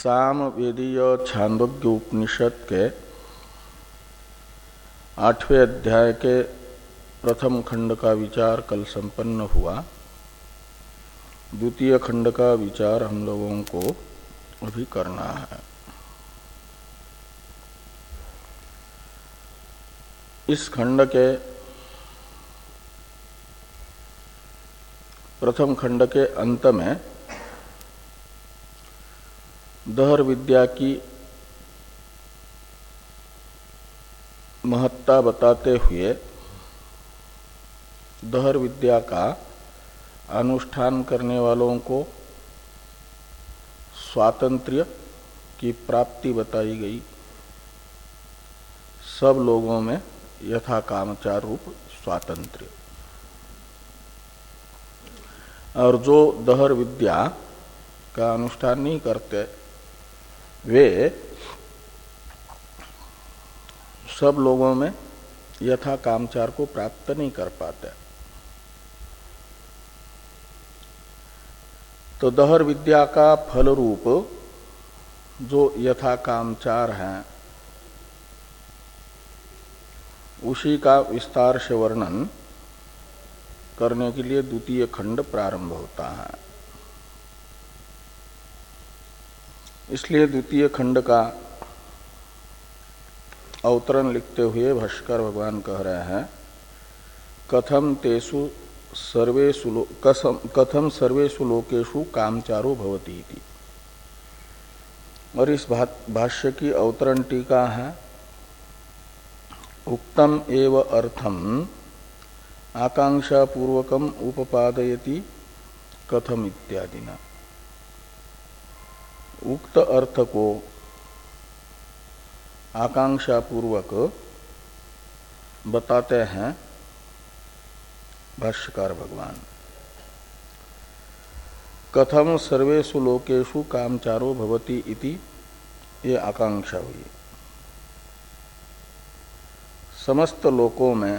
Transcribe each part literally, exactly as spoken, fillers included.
सामवेदीय छांदोग्य उपनिषद के आठवें अध्याय के प्रथम खंड का विचार कल संपन्न हुआ। द्वितीय खंड का विचार हम लोगों को अभी करना है। इस खंड के प्रथम खंड के अंत में दहर विद्या की महत्ता बताते हुए दहर विद्या का अनुष्ठान करने वालों को स्वातंत्र्य की प्राप्ति बताई गई। सब लोगों में यथा कामचार रूप स्वातंत्र्य, और जो दहर विद्या का अनुष्ठान नहीं करते वे सब लोगों में यथा कामचार को प्राप्त नहीं कर पाते। तो दहर विद्या का फल रूप जो यथा कामचार है उसी का विस्तार से वर्णन करने के लिए द्वितीय खंड प्रारंभ होता है। इसलिए द्वितीय खंड का अवतरण लिखते हुए भाष्कर भगवान कह रहे हैं, कथम तेषु सर्वेषु कथम सर्वेषु लोकेषु कामचारो भवति इति। और इस भाष्य की अवतरण टीका है, उक्तम एव अर्थम आकांक्षा पूर्वकम उपपादयति कथम इत्यादि न। उक्त अर्थ को आकांक्षा पूर्वक बताते हैं भाष्यकार भगवान। कथम सर्वेषु लोकेषु कामचारो भवति इति ये आकांक्षा हुई। समस्त लोकों में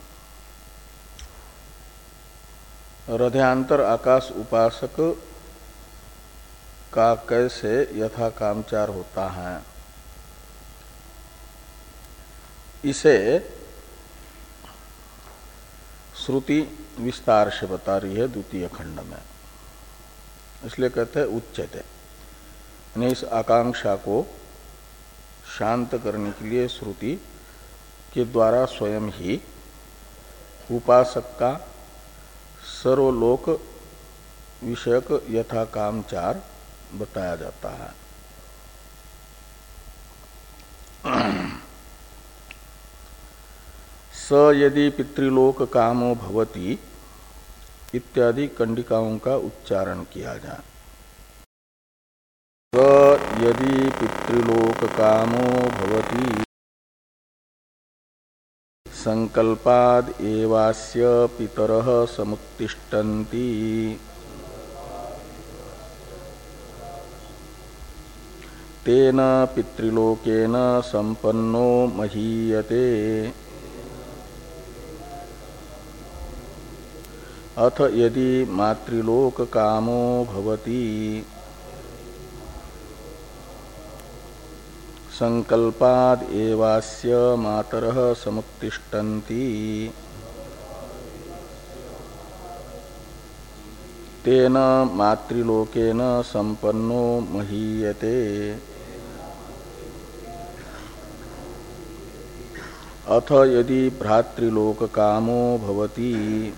हृदयांतर आकाश उपासक का कैसे यथा कामचार होता है, इसे श्रुति विस्तार से बता रही है द्वितीय खंड में। इसलिए कहते हैं उच्चते, यानी इस आकांक्षा को शांत करने के लिए श्रुति के द्वारा स्वयं ही उपासक का सर्वलोक विषयक यथा कामचार बताया जाता है। स यदि पितृलोक कामो भवति इत्यादि कंडिकाओं का उच्चारण किया जाए। स यदि पितृलोक कामो भवति संकल्पाद एवास्य पितरः समुत्तिष्ठन्ति तेन पितृलोकेन संपन्नो महीयते। अथ यदि मातृलोक कामो भवति संकल्पाद एवास्य मातरः समुत्तिष्ठन्ति तेन मातृलोकेन संपन्नो महीयते। अथ यदि भ्रातृलोक कामो भवति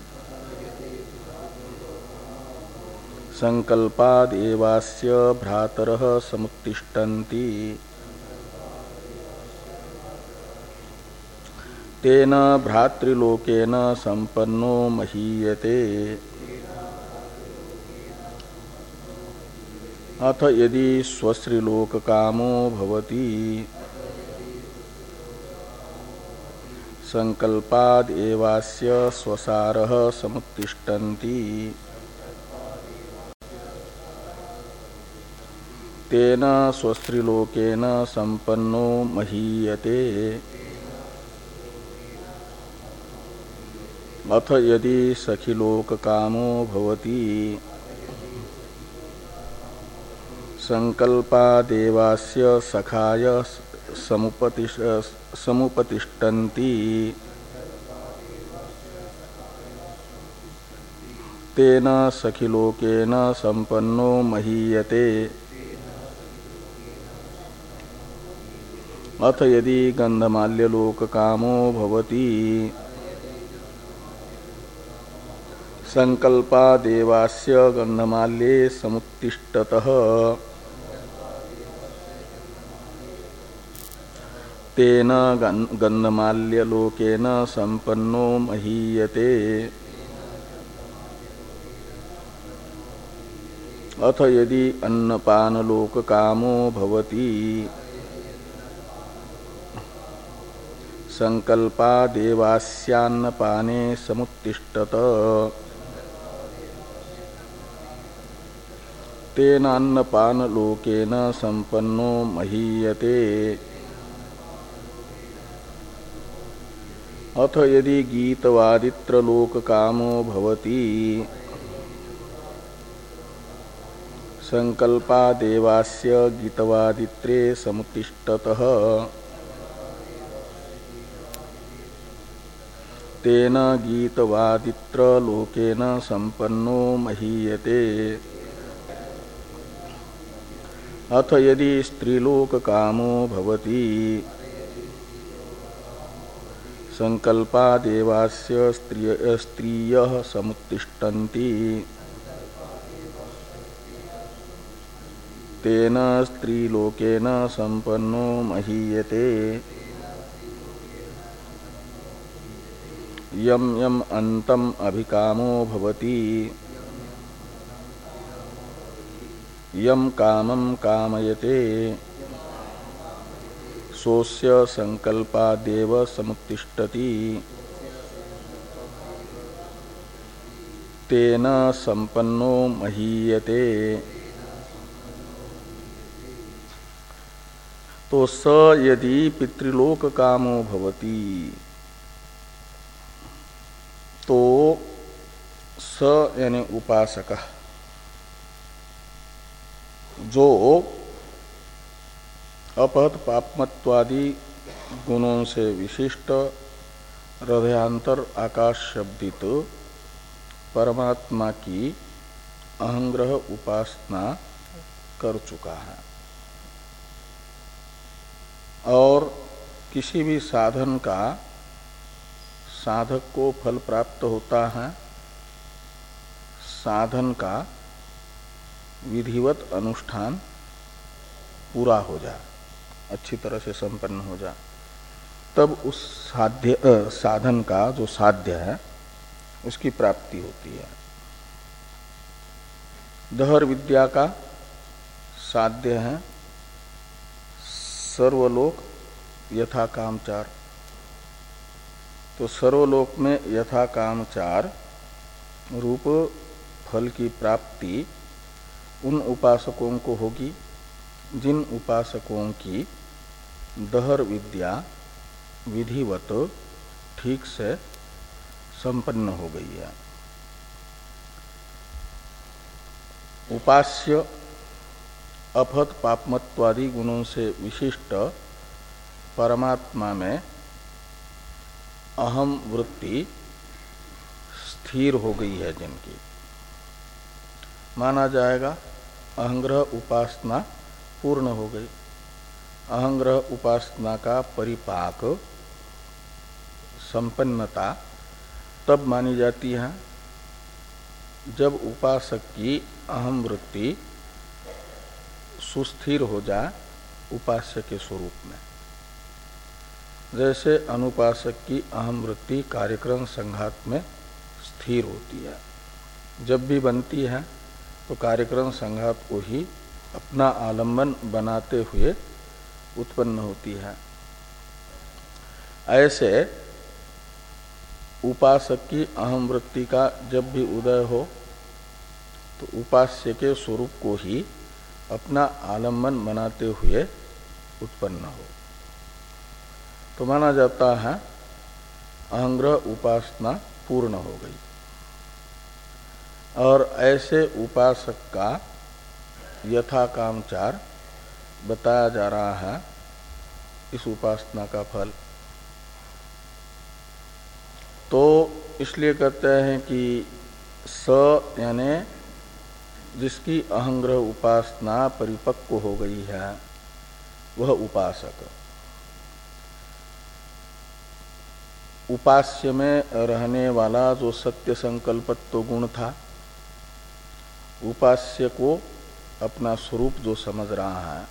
संकल्पाद एवास्य भ्रातरः समुत्तिष्ठन्ति तेन भ्रातृलोकेन संपन्नो महीयते। अथ यदि स्वश्रीलोक कामो भवति संकल्पाद एवास्य स्वसारः समुत्तिष्ठन्ति तेन स्वस्त्रीलोकेन संपन्नो महीयते। अथ यदि सखिलोक कामो भवति संकल्पादेवास्य सखाय समुपतिष्ठ समुपतिष्ठन्ति तेन सखिलोकेन संपन्नो महीयते। अथ यदि गंधमाल्यलोक कामो भवति संकल्पादेवास्य गंधमाल्ये समुत्तिष्ठतः तेन गंधमाल्यलोकेन संपन्नो महीयते। अथ यदि अन्नपानलोक कामो भवति संकल्पादेवास्यान्नपाने समुत्तिष्ठत तेनान्नपानलोकेन संपन्नो महीयते। अथ यदि गीतवादित्रलोक कामो भवति संकल्पादेवास्य गीतवादित्रे समुत्तिष्ठतः तेन गीतवादित्रलोकेन संपन्नो महीयते। अथ यदि स्त्रीलोक कामो भवति संकल्पादेवास्य स्त्रियः समुत्तिष्ठन्ति तेन स्त्रीलोकेन संपन्नो महीयते। यम यम अंतम अभिकामो भवति यम कामं कामयते सोस्य संकल्पादेव समुत्तिष्ठति तेन संपन्नो महीयते। तो स यदि पितृलोक कामो भवति तो स यानी उपासक जो अपहत पापमत्वादि गुणों से विशिष्ट हृदयांतर आकाश शब्दित परमात्मा की अहंग्रह उपासना कर चुका है और किसी भी साधन का साधक को फल प्राप्त होता है साधन का विधिवत अनुष्ठान पूरा हो जाए अच्छी तरह से संपन्न हो जाए तब उस साध्य साधन का जो साध्य है उसकी प्राप्ति होती है। दहर विद्या का साध्य है सर्वलोक यथा कामचार। तो सर्वलोक में यथा कामचार रूप फल की प्राप्ति उन उपासकों को होगी जिन उपासकों की दहर विद्या विधिवत ठीक से संपन्न हो गई है। उपास्य अपहत पापमत्वादि गुणों से विशिष्ट परमात्मा में अहम वृत्ति स्थिर हो गई है जिनकी माना जाएगा अहंग्रह उपासना पूर्ण हो गई। अहंग्रह उपासना का परिपाक संपन्नता तब मानी जाती है जब उपासक की अहम वृत्ति सुस्थिर हो जाए उपास्य के स्वरूप में। जैसे अनुपासक की अहम वृत्ति कार्यक्रम संघात में स्थिर होती है जब भी बनती है तो कार्यक्रम संघात को ही अपना आलम्बन बनाते हुए उत्पन्न होती है। ऐसे उपासक की अहम वृत्ति का जब भी उदय हो तो उपास्य के स्वरूप को ही अपना आलम्बन बनाते हुए उत्पन्न हो तो माना जाता है अहंग्रह उपासना पूर्ण हो गई। और ऐसे उपासक का यथा कामचार बताया जा रहा है इस उपासना का फल। तो इसलिए कहते हैं कि स यानी जिसकी अहंग्रह उपासना परिपक्व हो गई है वह उपासक। उपास्य में रहने वाला जो सत्य संकल्पत्व गुण था, उपास्य को अपना स्वरूप जो समझ रहा है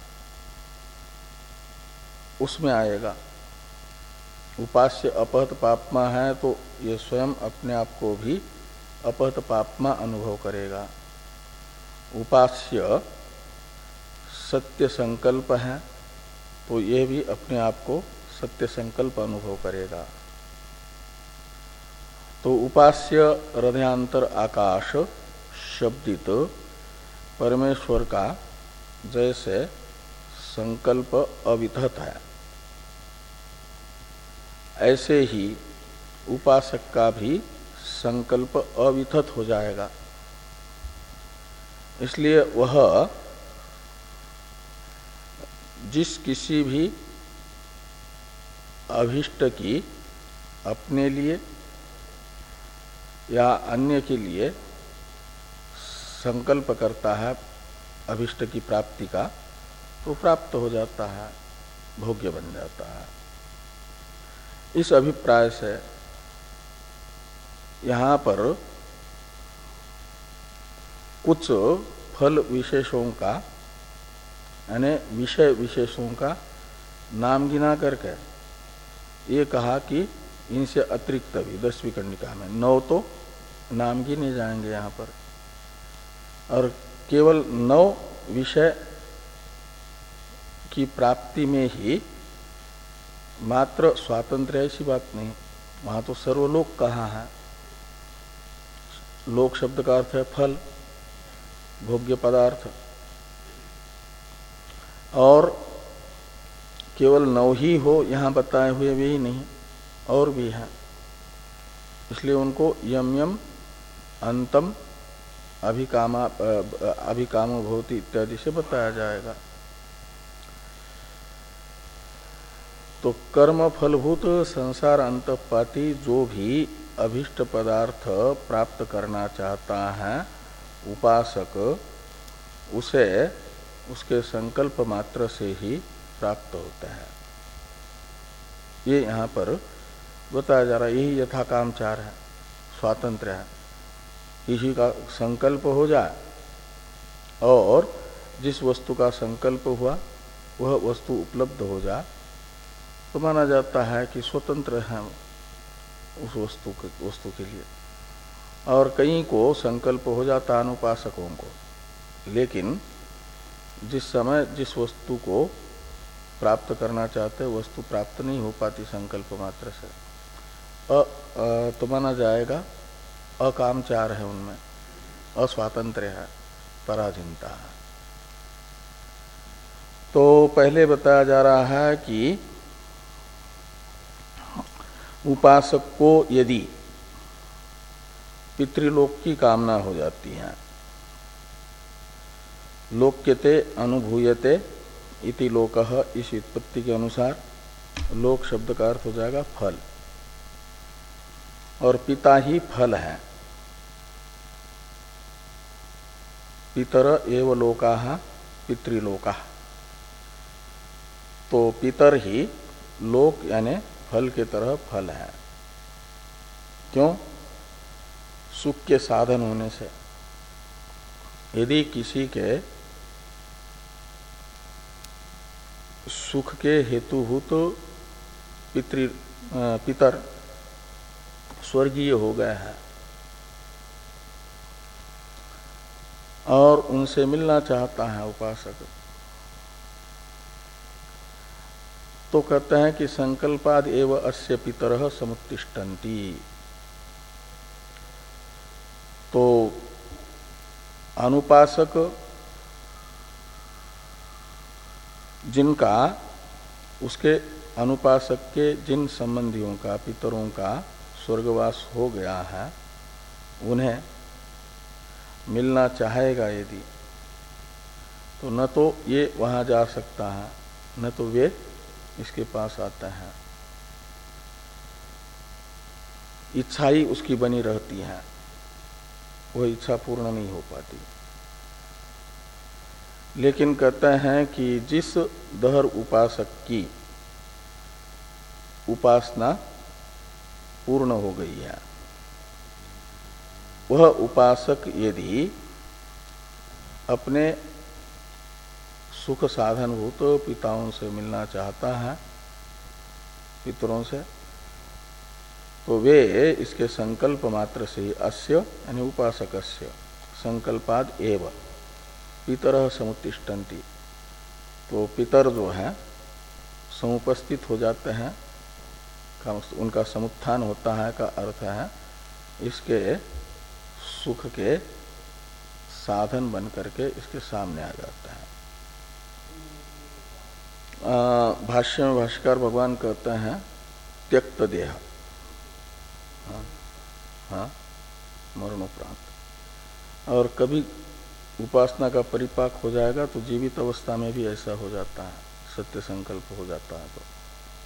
उसमें आएगा। उपास्य अपहत पापमा है तो ये स्वयं अपने आप को भी अपहत पापमा अनुभव करेगा। उपास्य सत्य संकल्प है तो ये भी अपने आप को सत्य संकल्प अनुभव करेगा। तो उपास्य हृदयांतर आकाश शब्दित परमेश्वर का जैसे संकल्प अविथत है, ऐसे ही उपासक का भी संकल्प अविथत हो जाएगा। इसलिए वह जिस किसी भी अभिष्ट की अपने लिए या अन्य के लिए संकल्प करता है अभिष्ट की प्राप्ति का, तो प्राप्त हो जाता है, भोग्य बन जाता है। इस अभिप्राय से यहाँ पर कुछ फल विशेषों का यानी विषय विशेषों का नाम गिना करके ये कहा कि इनसे अतिरिक्त भी दसवीं कंडिका में नौ तो नाम गिने जाएंगे यहाँ पर, और केवल नौ विषय की प्राप्ति में ही मात्र स्वातंत्र ऐसी बात नहीं, वहां तो सर्वलोक कहा है। लोक शब्द का अर्थ है फल, भोग्य पदार्थ, और केवल नौ ही हो यहाँ बताए हुए भी नहीं, और भी है। इसलिए उनको यम यम अंतम अभिकामा अभिकामो भवति इत्यादि से बताया जाएगा। तो कर्म फलभूत संसार अंतपाती जो भी अभिष्ट पदार्थ प्राप्त करना चाहता है उपासक, उसे उसके संकल्प मात्र से ही प्राप्त होता है। ये यहाँ पर बताया जा रहा है। यही यथा कामचार है, स्वातंत्र है। इसी का संकल्प हो जाए और जिस वस्तु का संकल्प हुआ वह वस्तु उपलब्ध हो जाए तो माना जाता है कि स्वतंत्र है उस वस्तु के वस्तु के लिए। और कई को संकल्प हो जाता अनुपासकों को, लेकिन जिस समय जिस वस्तु को प्राप्त करना चाहते वस्तु प्राप्त नहीं हो पाती संकल्प मात्र से, अ, अ, तो माना जाएगा अकामचार है, उनमें अस्वातंत्र है, पराधीनता है। तो पहले बताया जा रहा है कि उपासक को यदि पितृलोक की कामना हो जाती है, लोक्यते अनुभूयते इति लोकः, इस उत्पत्ति के अनुसार लोक शब्द का अर्थ हो जाएगा फल, और पिता ही फल है। पितर एव लोकाः पितृलोकाः, तो पितर ही लोक यानी फल के तरह फल है। क्यों? सुख के साधन होने से। यदि किसी के सुख के हेतुभूत पितृ पितर स्वर्गीय हो गए हैं और उनसे मिलना चाहता है उपासक, तो कहते हैं कि संकल्पाद एव अस्य पितरः समुत्तिष्ठन्ति। तो अनुपासक जिनका उसके अनुपासक के जिन संबंधियों का पितरों का स्वर्गवास हो गया है उन्हें मिलना चाहेगा यदि, तो न तो ये वहां जा सकता है, न तो वे इसके पास आते हैं। इच्छा ही उसकी बनी रहती है, वह इच्छा पूर्ण नहीं हो पाती। लेकिन कहते हैं कि जिस दहर उपासक की उपासना पूर्ण हो गई है, वह उपासक यदि अपने सुख साधनभूत पिताओं से मिलना चाहता है, पितरों से, तो वे इसके संकल्प मात्र से ही अस्य यानी उपासकस्य संकल्पाद एव पितरः समुत्तिष्ठन्ति, तो पितर जो है समुपस्थित हो जाते हैं, उनका समुत्थान होता है का अर्थ है इसके सुख के साधन बन करके इसके सामने आ जाते हैं। भाष्य में भाष्यकार भगवान कहते हैं त्यक्त देह, हाँ, हाँ, मरणोपरांत। और कभी उपासना का परिपाक हो जाएगा तो जीवित अवस्था में भी ऐसा हो जाता है, सत्य संकल्प हो जाता है। तो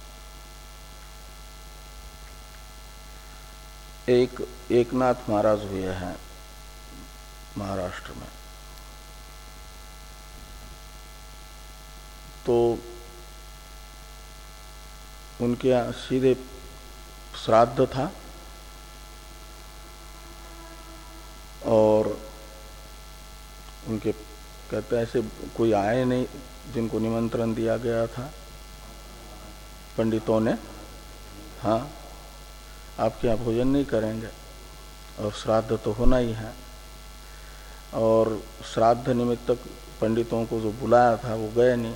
एक एकनाथ महाराज हुए हैं महाराष्ट्र में, तो उनके यहाँ सीधे श्राद्ध था और उनके कहते हैं ऐसे कोई आए नहीं जिनको निमंत्रण दिया गया था पंडितों ने, हाँ आपके यहाँ भोजन नहीं करेंगे और श्राद्ध तो होना ही है। और श्राद्ध निमित्तक पंडितों को जो बुलाया था वो गए नहीं,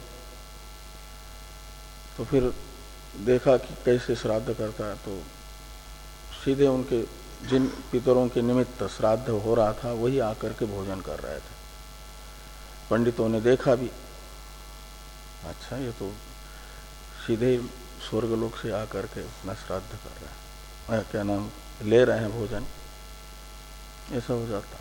तो फिर देखा कि कैसे श्राद्ध करता है, तो सीधे उनके जिन पितरों के निमित्त श्राद्ध हो रहा था वही आकर के भोजन कर रहे थे। पंडितों ने देखा भी, अच्छा ये तो सीधे स्वर्गलोक से आकर के अपना श्राद्ध कर रहे हैं, क्या नाम ले रहे हैं भोजन, ऐसा हो जाता।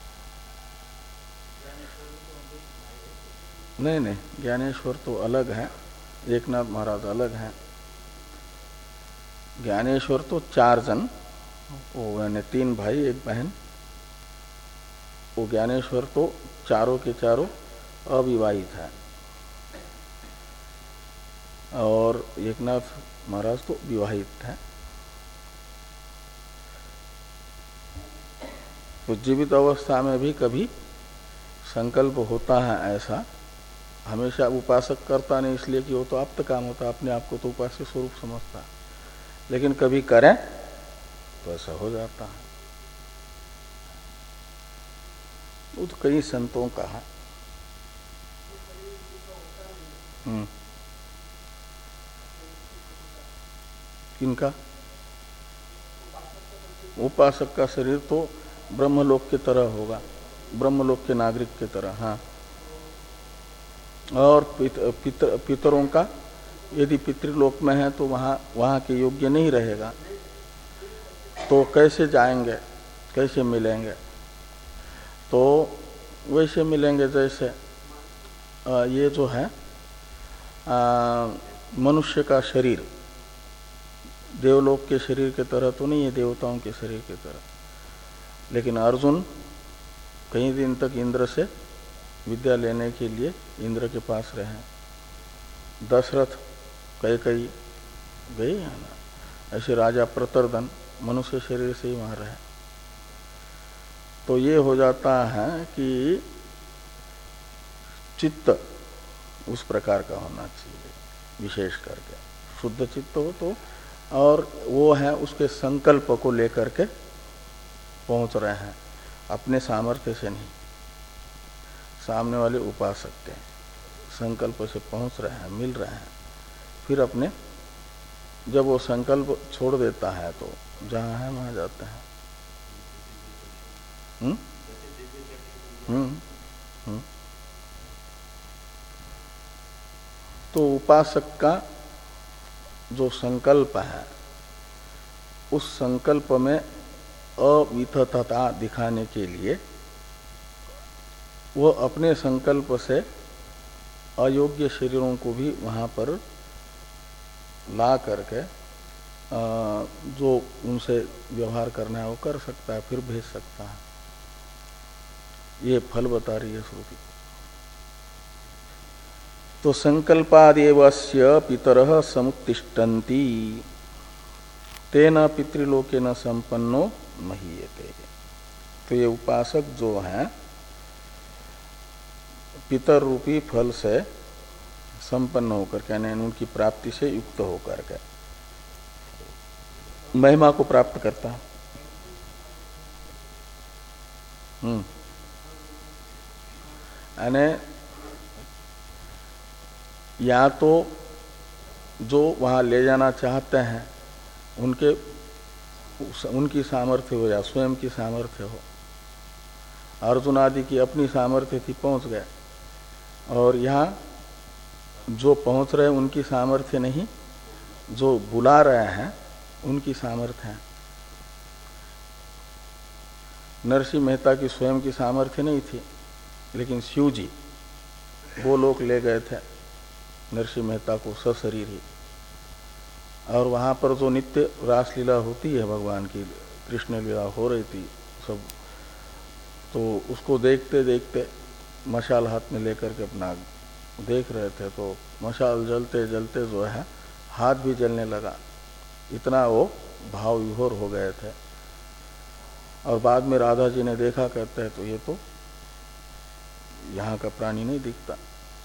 नहीं नहीं, ज्ञानेश्वर तो अलग है, एकनाथ महाराज अलग हैं। ज्ञानेश्वर तो चार जन, वो यानी तीन भाई एक बहन, वो ज्ञानेश्वर तो चारों के चारों अविवाहित है और एकनाथ महाराज तो विवाहित है। तो जीवित अवस्था में भी कभी संकल्प होता है ऐसा, हमेशा उपासक करता नहीं, इसलिए कि वो तो आप्त काम होता, अपने आप को तो उपास्य स्वरूप समझता, लेकिन कभी करें तो ऐसा हो जाता है। वो तो कई संतों का है। हम्म, किनका? उपासक का शरीर तो ब्रह्मलोक की तरह होगा, ब्रह्मलोक के नागरिक की तरह। हाँ, और पित, पितर, पितरों का यदि पितृलोक में है तो वहाँ वहाँ के योग्य नहीं रहेगा, तो कैसे जाएंगे, कैसे मिलेंगे? तो वैसे मिलेंगे जैसे आ, ये जो है आ, मनुष्य का शरीर देवलोक के शरीर के तरह तो नहीं है, देवताओं के शरीर के तरह। लेकिन अर्जुन कई दिन तक इंद्र से विद्या लेने के लिए इंद्र के पास रहे, दशरथ कई कई गए है ना, ऐसे राजा प्रतर्दन मनुष्य शरीर से ही वहां रहे। तो ये हो जाता है कि चित्त उस प्रकार का होना चाहिए, विशेष करके शुद्ध चित्त हो तो, और वो है उसके संकल्प को लेकर के पहुंच रहे हैं, अपने सामर्थ्य से नहीं, सामने वाले उपासक के संकल्प से पहुंच रहे हैं, मिल रहे हैं। फिर अपने जब वो संकल्प छोड़ देता है तो जहां है वहां जाते हैं। हम्म हम्म हम्म तो उपासक का जो संकल्प है, उस संकल्प में अविथता दिखाने के लिए वो अपने संकल्प से अयोग्य शरीरों को भी वहाँ पर ला करके जो उनसे व्यवहार करना है वो कर सकता है, फिर भेज सकता है। ये फल बता रही है श्रुति। तो संकल्पादेवस्य पितरः समुत्तिष्ठन्ति तेन पितृलोकेन संपन्नो महीयते। तो ये उपासक जो हैं पितर रूपी फल से संपन्न होकर के, यानी उनकी प्राप्ति से युक्त होकर के महिमा को प्राप्त करता। हम्म यानी या तो जो वहां ले जाना चाहते हैं उनके उनकी सामर्थ्य हो या स्वयं की सामर्थ्य हो। अर्जुन आदि की अपनी सामर्थ्य थी, पहुंच गए, और यहाँ जो पहुंच रहे उनकी सामर्थ्य नहीं, जो बुला रहे हैं उनकी सामर्थ्य है। नरसिंह मेहता की स्वयं की सामर्थ्य नहीं थी, लेकिन शिव जी वो लोग ले गए थे नरसिंह मेहता को सशरीर ही। और वहाँ पर जो नित्य रासलीला होती है भगवान की, कृष्ण लीला हो रही थी सब, तो उसको देखते देखते मशाल हाथ में लेकर के अपना देख रहे थे, तो मशाल जलते जलते जो है हाथ भी जलने लगा, इतना वो भाव विभोर हो गए थे। और बाद में राधा जी ने देखा, कहते हैं तो ये तो यहाँ का प्राणी नहीं दिखता।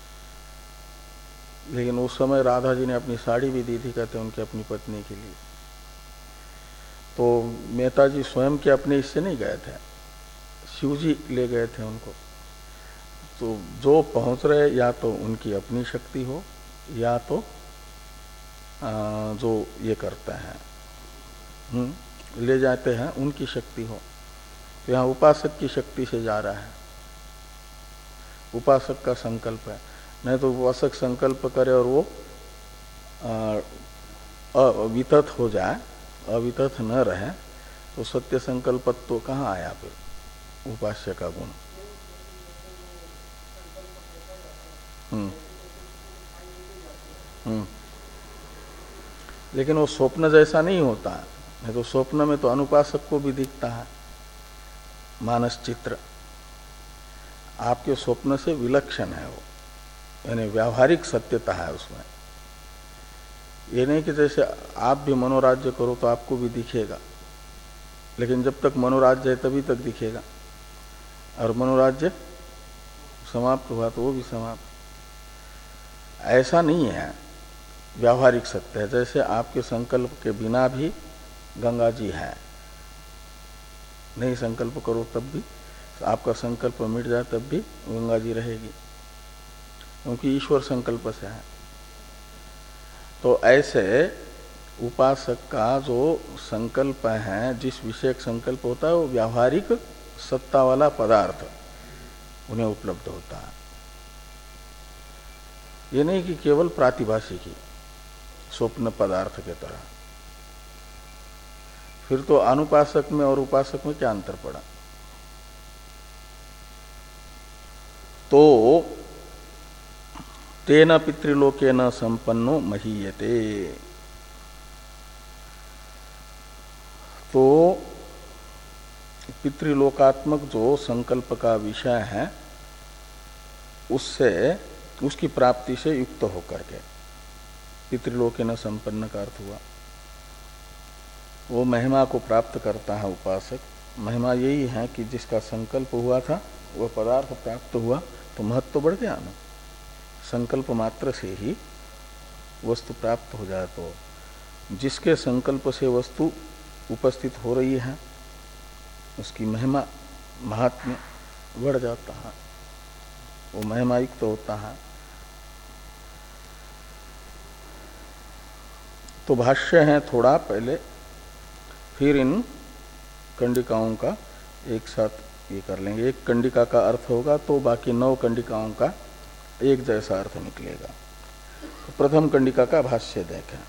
लेकिन उस समय राधा जी ने अपनी साड़ी भी दी थी, कहते उनके अपनी पत्नी के लिए। तो मेहता जी स्वयं के अपने इससे नहीं गए थे, शिव जी ले गए थे उनको। तो जो पहुंच रहे या तो उनकी अपनी शक्ति हो या तो आ, जो ये करते हैं हम्म ले जाते हैं उनकी शक्ति हो। तो यहाँ उपासक की शक्ति से जा रहा है, उपासक का संकल्प है। नहीं तो उपासक संकल्प करे और वो अवितत हो जाए, अवितत न रहे, तो सत्य संकल्पत्व तो कहाँ आया फिर उपास्य का गुण। हम्म हम्म लेकिन वो स्वप्न जैसा नहीं होता है। नहीं तो स्वप्न में तो अनुपासक को भी दिखता है मानस चित्र, आपके स्वप्न से विलक्षण है वो, यानी व्यावहारिक सत्यता है उसमें। ये नहीं कि जैसे आप भी मनोराज्य करो तो आपको भी दिखेगा, लेकिन जब तक मनोराज्य है तभी तक दिखेगा, और मनोराज्य समाप्त हुआ तो वो भी समाप्त। ऐसा नहीं है, व्यावहारिक सत्य है। जैसे आपके संकल्प के बिना भी गंगा जी है, नहीं संकल्प करो तब भी, आपका संकल्प मिट जाए तब भी गंगा जी रहेगी, क्योंकि ईश्वर संकल्प से है। तो ऐसे उपासक का जो संकल्प है, जिस विषय संकल्प होता है, वो व्यावहारिक सत्ता वाला पदार्थ उन्हें उपलब्ध होता है। ये नहीं कि केवल प्रातिभाषिकी स्वप्न पदार्थ के तरह। फिर तो अनुपासक में और उपासक में क्या अंतर पड़ा। तो तेन पितृलोकेन संपन्नो महीयते। तो पितृलोकात्मक जो संकल्प का विषय है, उससे उसकी प्राप्ति से युक्त होकर के पितृलोकेन संपन्न का अर्थ हुआ, वो महिमा को प्राप्त करता है उपासक। महिमा यही है कि जिसका संकल्प हुआ था वह पदार्थ प्राप्त हुआ, तो महत्व तो बढ़ गया ना। संकल्प मात्र से ही वस्तु प्राप्त हो जाए, तो जिसके संकल्प से वस्तु उपस्थित हो रही है उसकी महिमा महात्म्य बढ़ जाता है, वो महिमायुक्त तो होता है। तो भाष्य है थोड़ा पहले, फिर इन कंडिकाओं का एक साथ ये कर लेंगे। एक कंडिका का अर्थ होगा तो बाकी नौ कंडिकाओं का एक जैसा अर्थ निकलेगा। तो प्रथम कंडिका का भाष्य देखें।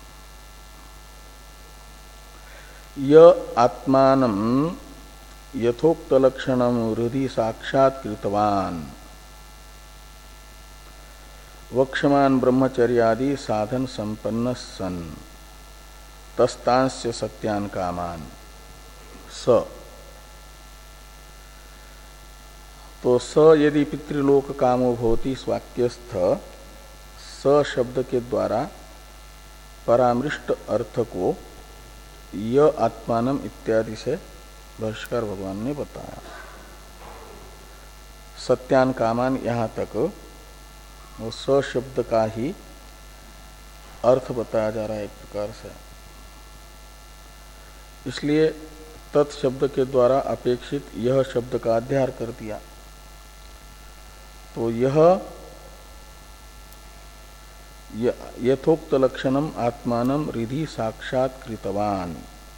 य आत्मानं यथोक्त लक्षणम हृदि साक्षात्कृतवान वक्षमान ब्रह्मचर्यादि साधन संपन्न सन तस्तांस्य सत्यान कामान स, तो स यदि पितृलोक कामो भवति स्वाक्यस्थ स शब्द के द्वारा परामृष्ट अर्थ को य आत्मानम इत्यादि से भाष्यकार भगवान ने बताया। सत्यान कामान यहाँ तक वो स शब्द का ही अर्थ बताया जा रहा है एक प्रकार से। इसलिए तत्शब्द के द्वारा अपेक्षित यह शब्द का अध्यार कर दिया। तो यह यथोक्त लक्षणम आत्मानम रिधि साक्षात्कृतवान,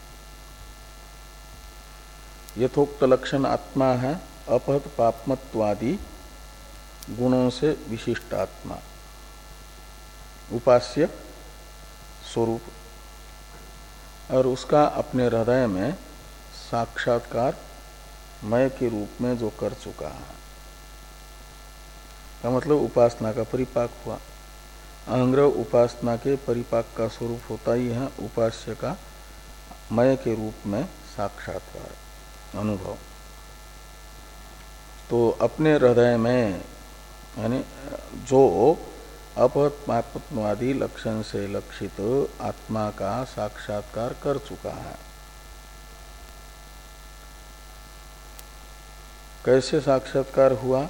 यथोक्त लक्षण आत्मा है अपहत पापमत्वादि गुणों से विशिष्ट आत्मा, उपास्य स्वरूप, और उसका अपने हृदय में साक्षात्कार मय के रूप में जो कर चुका है, का मतलब उपासना का परिपाक हुआ। अहंग्रह उपासना के परिपाक का स्वरूप होता ही है उपास्य का मय के रूप में साक्षात्कार अनुभव। तो अपने हृदय में यानी जो अपहत्मात्मवादी लक्षण से लक्षित आत्मा का साक्षात्कार कर चुका है। कैसे साक्षात्कार हुआ?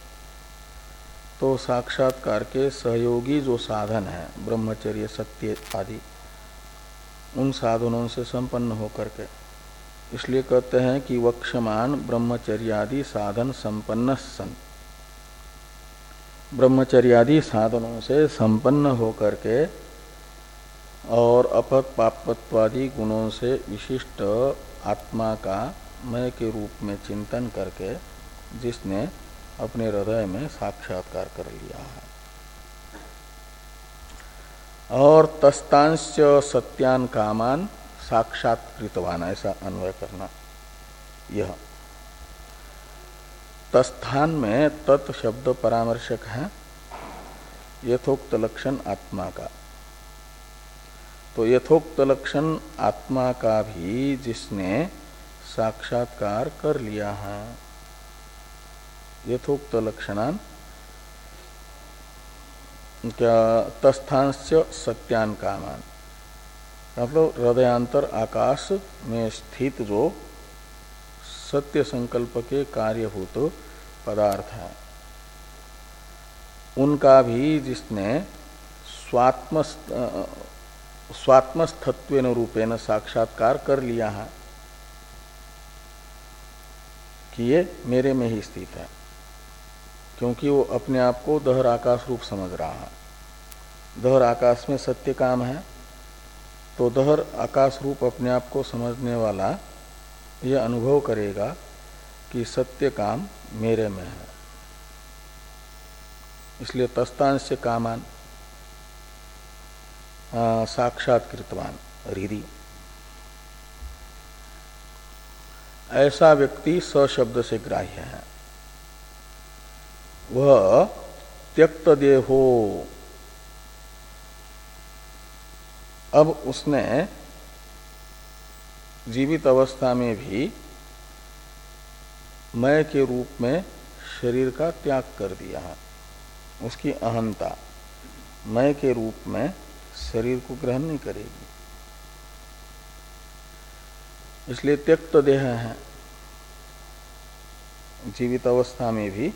तो साक्षात्कार के सहयोगी जो साधन है ब्रह्मचर्य सत्य आदि, उन साधनों से संपन्न होकर के, इसलिए कहते हैं कि वक्षमान ब्रह्मचर्यादि साधन संपन्न सन, ब्रह्मचर्यादि साधनों से संपन्न होकर के और अपहत पापत्वादि गुणों से विशिष्ट आत्मा का मय के रूप में चिंतन करके जिसने अपने हृदय में साक्षात्कार कर लिया है। और तस्तांश सत्यान कामान साक्षात्कृतवान, ऐसा अन्वय करना। यह तस्थान में तत् शब्द परामर्शक है यथोक्त लक्षण आत्मा का। तो यथोक्त लक्षण आत्मा का भी जिसने साक्षात्कार कर लिया है, यथोक्त लक्षणान क्या तस्थांश सत्यान कामान, मतलब हृदयांतर आकाश में स्थित जो सत्य संकल्प के कार्यभूत पदार्थ है, उनका भी जिसने स्वात्म स्वात्मस्थत्वेन रूपेण साक्षात्कार कर लिया है कि ये मेरे में ही स्थित है, क्योंकि वो अपने आप को दहर आकाश रूप समझ रहा है। दहर आकाश में सत्य काम है, तो दहर आकाश रूप अपने आप को समझने वाला यह अनुभव करेगा कि सत्य काम मेरे में है। इसलिए तस्तांश कामान साक्षात्कृतवान हृदि, ऐसा व्यक्ति स शब्द से ग्राह्य है। वह त्यक्त देहो, अब उसने जीवित अवस्था में भी मैं के रूप में शरीर का त्याग कर दिया है। उसकी अहंता मैं के रूप में शरीर को ग्रहण नहीं करेगी, इसलिए त्यक्त देह है। जीवित अवस्था में भी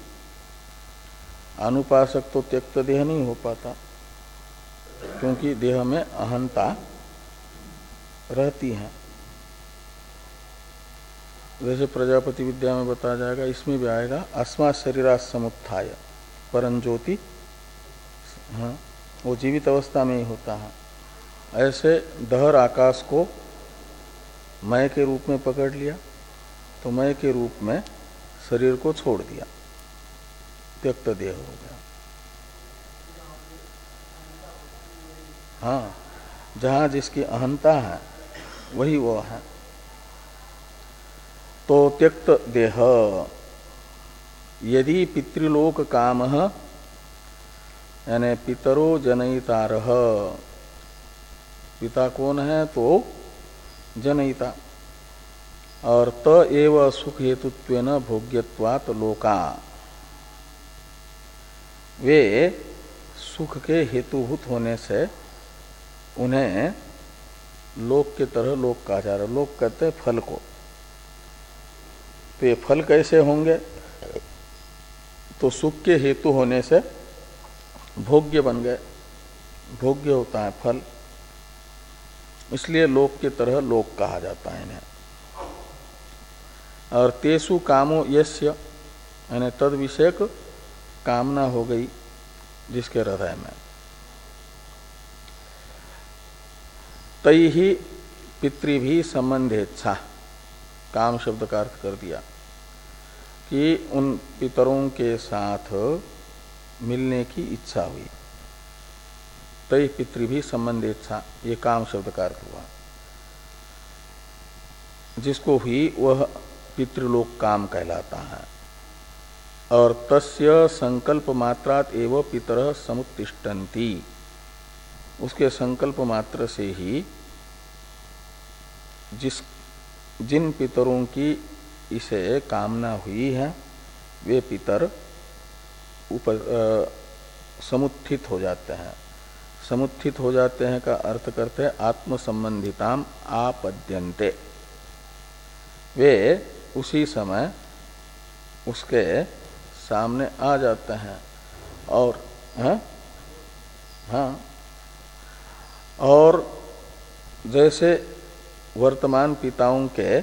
अनुपासक तो त्यक्त देह नहीं हो पाता, क्योंकि देह में अहंता रहती है। जैसे प्रजापति विद्या में बताया जाएगा, इसमें भी आएगा अस्मा शरीरा समुत्थाय परम ज्योति, हाँ, वो जीवित अवस्था में ही होता है। ऐसे दहर आकाश को मय के रूप में पकड़ लिया, तो मय के रूप में शरीर को छोड़ दिया, त्यक्त देह हो गया। हाँ, जहां जिसकी अहंता है वही वो है। तो त्यक्त देह यदि पितृलोक काम, यानी पितरो जनयितारह, पिता कौन है तो जनयिता, और त एव सुख हेतुत्वेन भोग्यत्वात् लोका, वे सुख के हेतुभूत होने से उन्हें लोक के तरह लोक कहा जा रहा है। लोक कहते हैं फल को। तो ये फल कैसे होंगे? तो सुख के हेतु होने से भोग्य बन गए, भोग्य होता है फल, इसलिए लोक के तरह लोक कहा जाता है इन्हें। और तेसु कामो यस्य, यानी तद विषयक कामना हो गई जिसके हृदय में, तई ही पितृभी संबंधेच्छा, काम शब्द का अर्थ कर दिया कि उन पितरों के साथ मिलने की इच्छा हुई। तई पितृभी संबंधेच्छा, ये काम शब्द का अर्थ हुआ। जिसको हुई वह पितृलोक काम कहलाता है। और तस्य संकल्प मात्रात एव पितरः समुत्तिष्ठन्ति, उसके संकल्प मात्र से ही जिस जिन पितरों की इसे कामना हुई है वे पितर उप समुत्थित हो जाते हैं। समुत्थित हो जाते हैं का अर्थ करते हैं आत्म संबंधिताम आपद्यन्ते, वे उसी समय उसके सामने आ जाते हैं। और हाँ हाँ और जैसे वर्तमान पिताओं के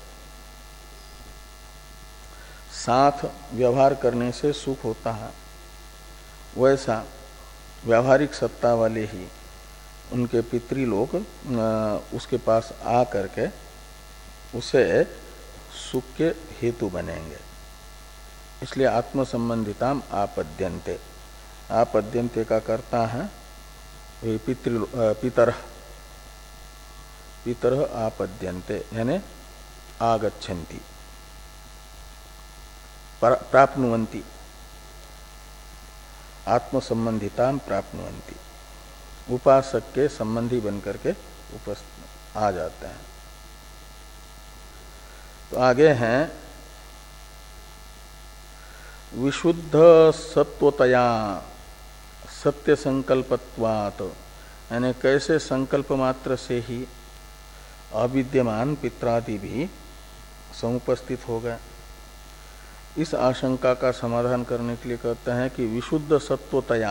साथ व्यवहार करने से सुख होता है, वैसा व्यावहारिक सत्ता वाले ही उनके पितृलोक उसके पास आ करके उसे सुख के हेतु बनेंगे। इसलिए आत्म संबंधिताम आपद्यन्ते, आपद्यन्ते का करता है वे पितृ पितर पितर आपद्यन्ते, यानी आगच्छन्ति, प्राप्नुवन्ति, आत्म संबंधिताम प्राप्नुवन्ति, उपासक के संबंधी बनकर के उपस्थित आ जाते हैं। तो आगे हैं विशुद्ध सत्वतया सत्य संकल्पत्वात्, यानी कैसे संकल्प मात्र से ही अविद्यमान पित्रादि भी समुपस्थित हो गए। इस आशंका का समाधान करने के लिए कहते हैं कि विशुद्ध सत्वतया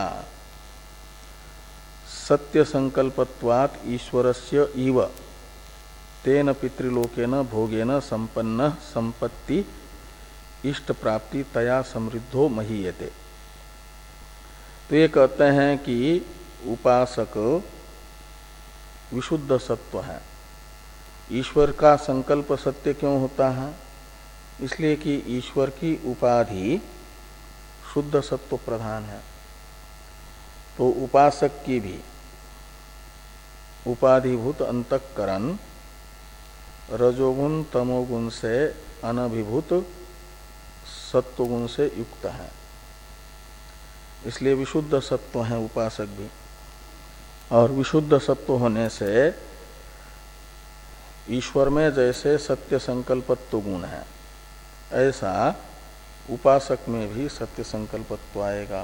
सत्य संकल्पत्वात् ईश्वरस्य इव तेन पितृलोकेन भोगेन संपन्न संपत्ति इष्ट प्राप्ति तया समृद्धो महीयते। तो ये कहते हैं कि उपासक विशुद्ध सत्व है। ईश्वर का संकल्प सत्य क्यों होता है? इसलिए कि ईश्वर की उपाधि शुद्ध सत्व प्रधान है। तो उपासक की भी उपाधिभूत अंतःकरण रजोगुण तमोगुण से अनभिभूत सत्वगुण से युक्त है, इसलिए विशुद्ध सत्व है उपासक भी। और विशुद्ध सत्व होने से ईश्वर में जैसे सत्य संकल्पत्व गुण है, ऐसा उपासक में भी सत्य संकल्पत्व आएगा।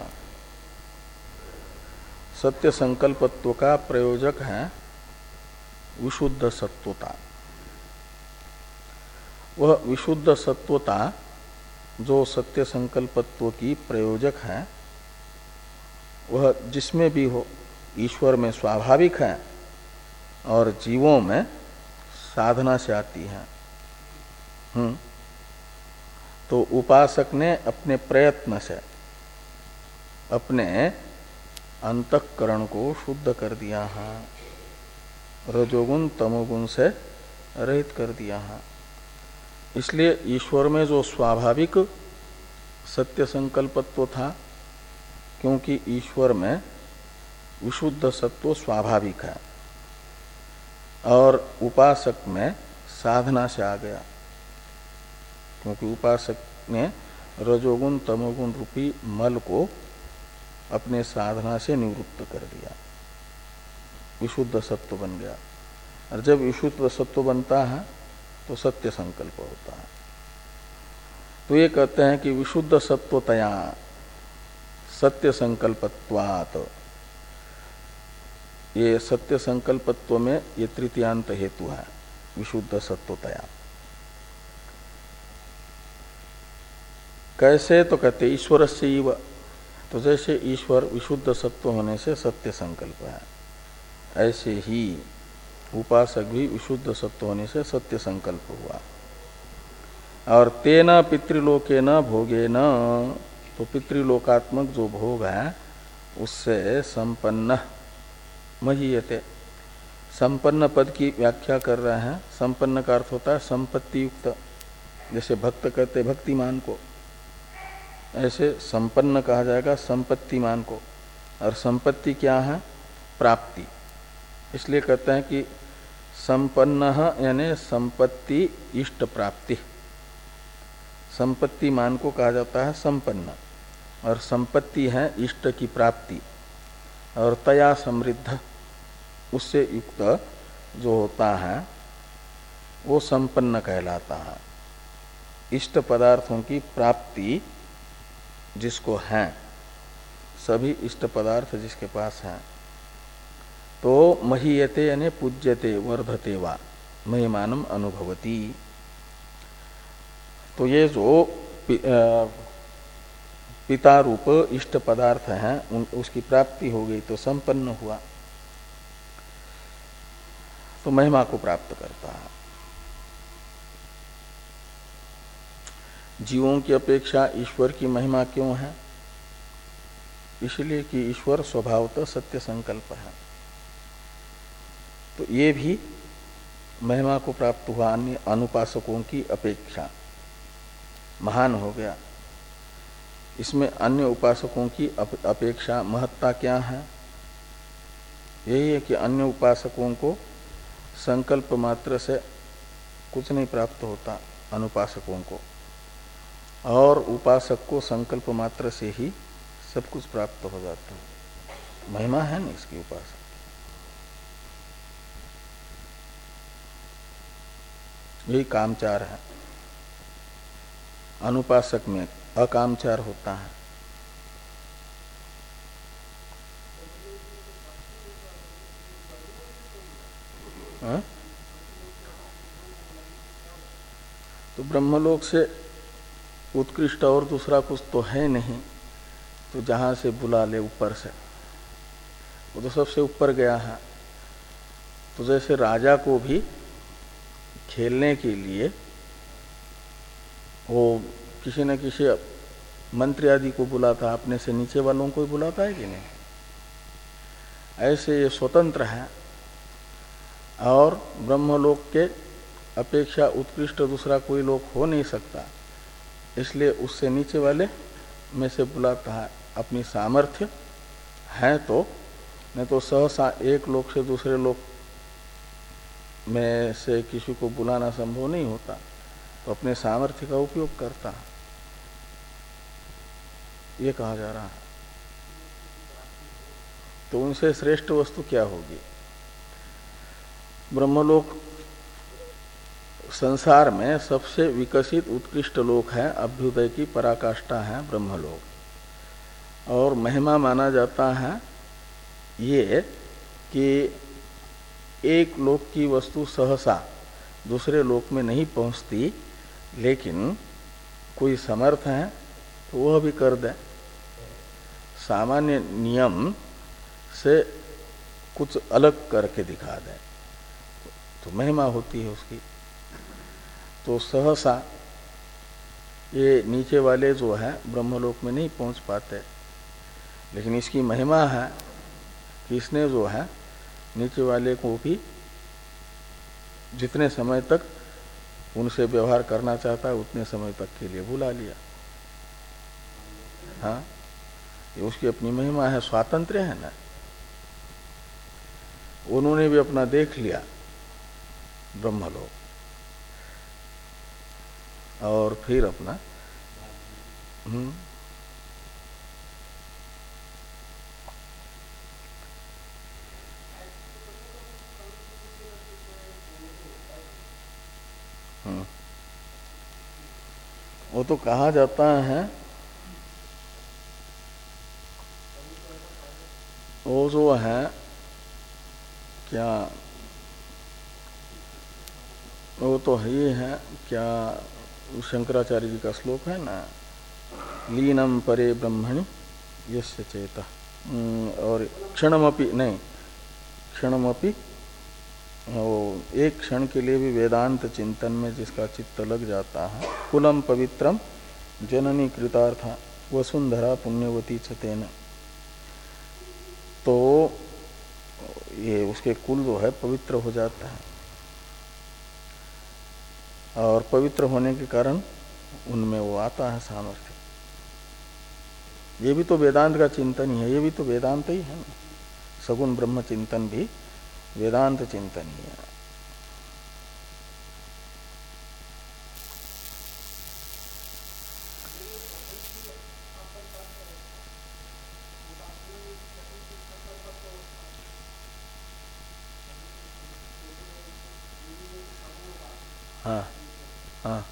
सत्य संकल्पत्व का प्रयोजक है विशुद्ध सत्वता। वह विशुद्ध सत्वता जो सत्य संकल्पत्व की प्रयोजक है, वह जिसमें भी हो, ईश्वर में स्वाभाविक है और जीवों में साधना से आती है। हम्म तो उपासक ने अपने प्रयत्न से अपने अंतःकरण को शुद्ध कर दिया है, रजोगुण तमोगुण से रहित कर दिया है। इसलिए ईश्वर में जो स्वाभाविक सत्य संकल्पत्व था, क्योंकि ईश्वर में विशुद्ध सत्व स्वाभाविक है, और उपासक में साधना से आ गया, क्योंकि उपासक ने रजोगुण तमोगुण रूपी मल को अपने साधना से निवृत्त कर दिया, विशुद्ध सत्व बन गया। और जब विशुद्ध सत्व बनता है तो सत्य संकल्प होता है। तो ये कहते हैं कि विशुद्ध सत्वतया सत्य संकल्पत्वात्, ये सत्य संकल्पत्व में ये तृतीयांत हेतु है, विशुद्ध सत्वतया। कैसे? तो कहते ईश्वर से इव, तो जैसे ईश्वर विशुद्ध सत्व होने से सत्य संकल्प है, ऐसे ही उपासक भी विशुद्ध सत्व होने से सत्य संकल्प हुआ। और तेना पितृलोकेन भोगेन, तो पितृलोकात्मक जो भोग है उससे संपन्न महीयते। संपन्न पद की व्याख्या कर रहे हैं। संपन्न का अर्थ होता है संपत्ति युक्त, जैसे भक्त कहते भक्तिमान को, ऐसे संपन्न कहा जाएगा संपत्तिमान को। और संपत्ति क्या है? प्राप्ति। इसलिए कहते हैं कि संपन्न यानी संपत्ति इष्ट प्राप्ति। संपत्तिमान को कहा जाता है संपन्न, और संपत्ति है इष्ट की प्राप्ति। और तया समृद्ध, उससे युक्त जो होता है वो संपन्न कहलाता है। इष्ट पदार्थों की प्राप्ति जिसको है, सभी इष्ट पदार्थ जिसके पास हैं, तो महीयते यानी पूज्यते वर्धते वा महिमानम अनुभवती। तो ये जो पि, पिता रूप इष्ट पदार्थ हैं उन उसकी प्राप्ति हो गई तो संपन्न हुआ, तो महिमा को प्राप्त करता है। जीवों की अपेक्षा ईश्वर की महिमा क्यों है? इसलिए कि ईश्वर स्वभावतः सत्य संकल्प है। तो ये भी महिमा को प्राप्त हुआ अन्य अनुपासकों की अपेक्षा, महान हो गया। इसमें अन्य उपासकों की अपेक्षा महत्ता क्या है? यही है कि अन्य उपासकों को संकल्प मात्र से कुछ नहीं प्राप्त होता, अनुपासकों को, और उपासक को संकल्प मात्र से ही सब कुछ प्राप्त हो जाता है। महिमा है ना इसकी उपासक। यही कामचार है। अनुपासक में अकामचार होता है। हा? तो ब्रह्मलोक से उत्कृष्ट और दूसरा कुछ तो है नहीं, तो जहां से बुला ले ऊपर से, वो तो सबसे ऊपर गया है। तो जैसे राजा को भी खेलने के लिए वो किसी न किसी मंत्री आदि को बुलाता, अपने से नीचे वालों को ही बुलाता है कि नहीं? ऐसे ये स्वतंत्र है, और ब्रह्मलोक के अपेक्षा उत्कृष्ट दूसरा कोई लोक हो नहीं सकता, इसलिए उससे नीचे वाले में से बुलाता है। अपनी सामर्थ्य है तो, नहीं तो सहसा एक लोक से दूसरे लोक में से किसी को बुलाना संभव नहीं होता, तो अपने सामर्थ्य का उपयोग करता है, ये कहा जा रहा है। तो उनसे श्रेष्ठ वस्तु क्या होगी? ब्रह्मलोक संसार में सबसे विकसित उत्कृष्ट लोक है, अभ्युदय की पराकाष्ठा है ब्रह्मलोक। और महिमा माना जाता है ये कि एक लोक की वस्तु सहसा दूसरे लोक में नहीं पहुंचती, लेकिन कोई समर्थ है तो वह भी कर दे, सामान्य नियम से कुछ अलग करके दिखा दे, तो महिमा होती है उसकी। तो सहसा ये नीचे वाले जो है ब्रह्मलोक में नहीं पहुंच पाते, लेकिन इसकी महिमा है कि इसने जो है नीचे वाले को भी जितने समय तक उनसे व्यवहार करना चाहता है उतने समय तक के लिए बुला लिया। हाँ, ये उसकी अपनी महिमा है, स्वातंत्र्य है ना। उन्होंने भी अपना देख लिया ब्रह्मलोक, और फिर अपना हम्म वो तो कहा जाता है, वो जो है क्या, वो तो ये है क्या, शंकराचार्य जी का श्लोक है ना, लीनम परे ब्रह्मणि यस्य चेता, और क्षणमपि नहीं, क्षणमपि वो एक क्षण के लिए भी वेदांत चिंतन में जिसका चित्त लग जाता है, कुलम पवित्रम जननी कृतार्था वसुंधरा पुण्यवती चतेन, तो ये उसके कुल जो है पवित्र हो जाता है, और पवित्र होने के कारण उनमें वो आता है सामर्थ्य। ये भी तो वेदांत का चिंतन ही है, ये भी तो वेदांत ही है ना, सगुण ब्रह्म चिंतन भी वेदांत चिंतन ही है। हाँ हाँ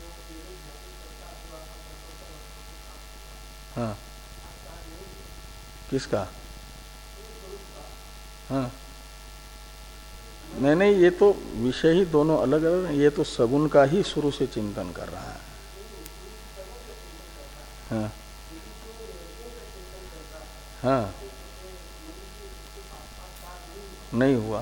हाँ, किसका? हाँ नहीं नहीं, ये तो विषय ही दोनों अलग अलग, ये तो सगुण का ही शुरू से चिंतन कर रहा है। हाँ हाँ, नहीं हुआ,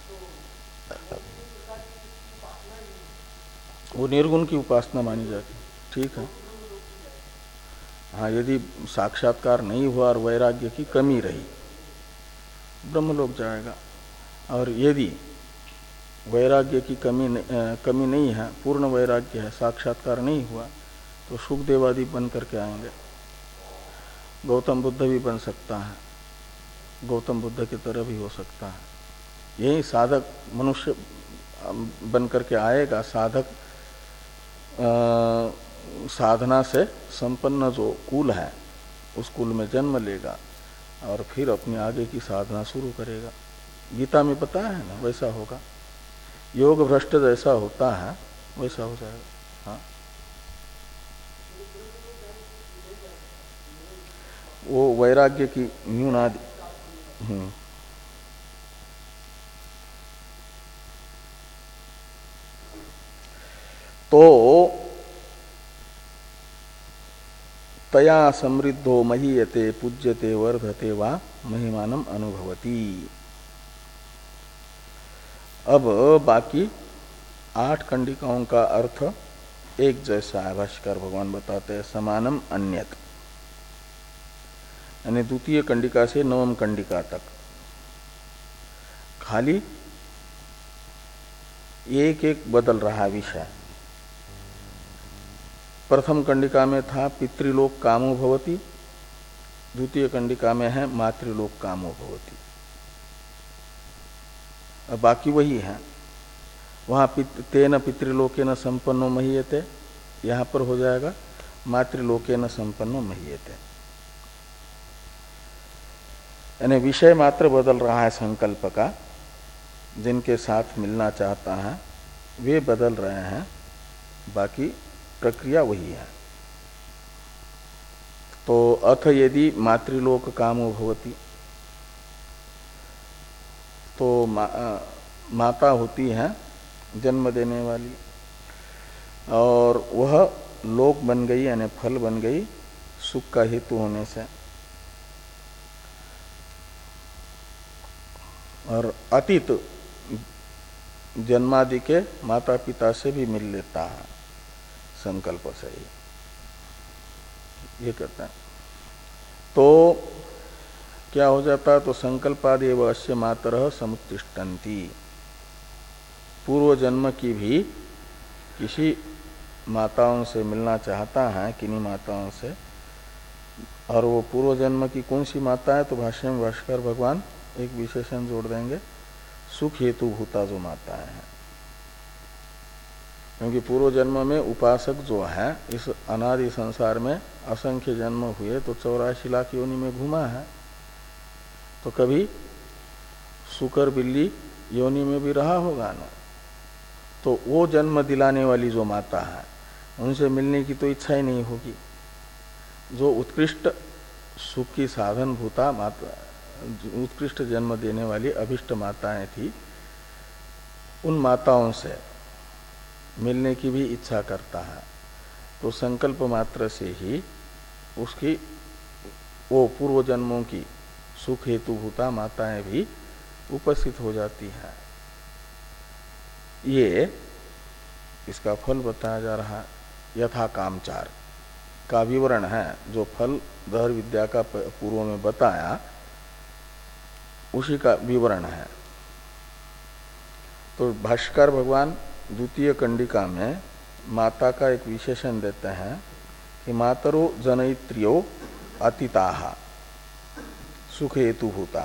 वो निर्गुण की उपासना मानी जाती, ठीक है। हाँ, यदि साक्षात्कार नहीं हुआ और वैराग्य की कमी रही, ब्रह्मलोक जाएगा। और यदि वैराग्य की कमी नहीं, कमी नहीं है, पूर्ण वैराग्य है, साक्षात्कार नहीं हुआ, तो सुखदेवादि बन करके आएंगे। गौतम बुद्ध भी बन सकता है, गौतम बुद्ध की तरह भी हो सकता है। यही साधक मनुष्य बन करके आएगा, साधक आ, साधना से संपन्न जो कुल है उस कुल में जन्म लेगा और फिर अपनी आगे की साधना शुरू करेगा। गीता में बताया है ना, वैसा होगा। योग भ्रष्ट जैसा होता है वैसा हो जाएगा। हाँ, वो वैराग्य की न्यूनादि। हम्म, तो तया समृद्धो महीयते पूज्यते वर्धते वा महिमानम अनुभवती। अब बाकी आठ कंडिकाओं का अर्थ एक जैसा है, भाष्यकार भगवान बताते हैं, समानम अन्यत, यानी द्वितीय कंडिका से नवम कंडिका तक खाली एक एक बदल रहा विषय। प्रथम कंडिका में था पितृलोक कामो भवति, द्वितीय कंडिका में है मातृलोक कामो भवति। अब बाकी वही है, वहां पित, तेन पितृलोकेन संपन्नो महीयते, यहां पर हो जाएगा मातृलोकेन संपन्नो महीयते। यानी विषय मात्र बदल रहा है संकल्प का, जिनके साथ मिलना चाहता है वे बदल रहे हैं, बाकी प्रक्रिया वही है। तो अथ यदि मातृलोक कामो भवति, तो मा, माता होती है जन्म देने वाली, और वह लोक बन गई यानी फल बन गई सुख का हेतु होने से, और अतीत जन्मादि के माता पिता से भी मिल लेता है संकल्प से ही, ये कहते हैं। तो क्या हो जाता है, तो संकल्पादि एवं अस्य मातरः समुत्तिष्ठन्ति, पूर्व जन्म की भी किसी माताओं से मिलना चाहता है, किन्हीं माताओं से, और वो पूर्व जन्म की कौन सी माता है, तो भाष्य में भाष्कर भगवान एक विशेषण जोड़ देंगे, सुख हेतु भूता जो माता है। क्योंकि पूर्व जन्म में उपासक जो है इस अनादि संसार में असंख्य जन्म हुए, तो चौरासी लाख योनि में घुमा है, तो कभी सुकर बिल्ली योनि में भी रहा होगा ना। तो वो जन्म दिलाने वाली जो माता है, उनसे मिलने की तो इच्छा ही नहीं होगी। जो उत्कृष्ट सुख की साधन भूता माता, उत्कृष्ट जन्म देने वाली अभिष्ट माताएं थी, उन माताओं से मिलने की भी इच्छा करता है, तो संकल्प मात्र से ही उसकी वो पूर्व जन्मों की सुख हेतु भूता माताएं भी उपस्थित हो जाती हैं। ये इसका फल बताया जा रहा है। यथा कामचार का विवरण है, जो फल दहर विद्या का पूर्व में बताया उसी का विवरण है। तो भाष्यकार भगवान द्वितीय कंडिका में माता का एक विशेषण देते हैं कि मातरो जनयित्रियो अतिताः सुख हेतु भूता।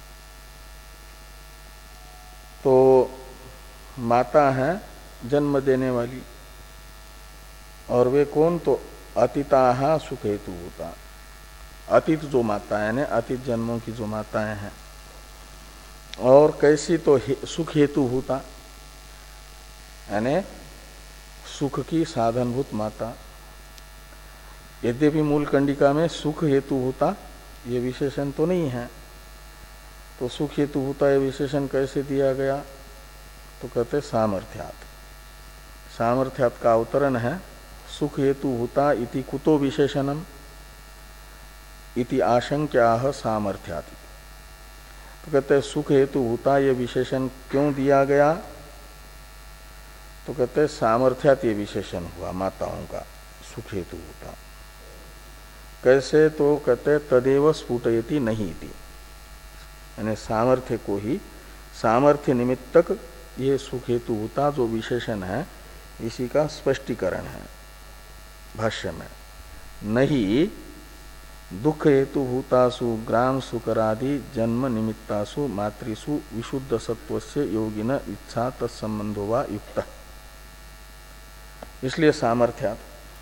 तो माता है जन्म देने वाली, और वे कौन? तो अतीताः सुख हेतु भूता। अतीत जो माताएं ने अतीत जन्मों की जो माताएं हैं, और कैसी? तो हे, सुख हेतु भूता, यानी सुख की साधनभूत माता। यद्यपि मूल कंडिका में सुख हेतु भूता ये विशेषण तो नहीं है, तो सुख हेतु भूता ये विशेषण कैसे दिया गया? तो कहते सामर्थ्यात्। सामर्थ्यात् का अवतरण है सुख हेतु भूता इति कुतो विशेषणम इति आशंक्याः सामर्थ्यात्। तो कहते हैं सुख हेतु भूता ये विशेषण क्यों दिया गया? तो कहते हैं सामर्थ्यात् ये विशेषण हुआ माताओं का सुख हेतु भूता। कैसे? तो कहते तदेव स्फुटयति नहीं इति, यानी सामर्थ्य को ही, सामर्थ्य निमित्तक ये सुख हेतु भूता जो विशेषण है इसी का स्पष्टीकरण है भाष्य में। नहीं दुख हेतु भूतासु ग्राम सुकरादि जन्म निमित्तासु मातृसु विशुद्ध सत्वस्य योगिन इच्छा तत्संबंधो वा युक्त। इसलिए सामर्थ्यात्।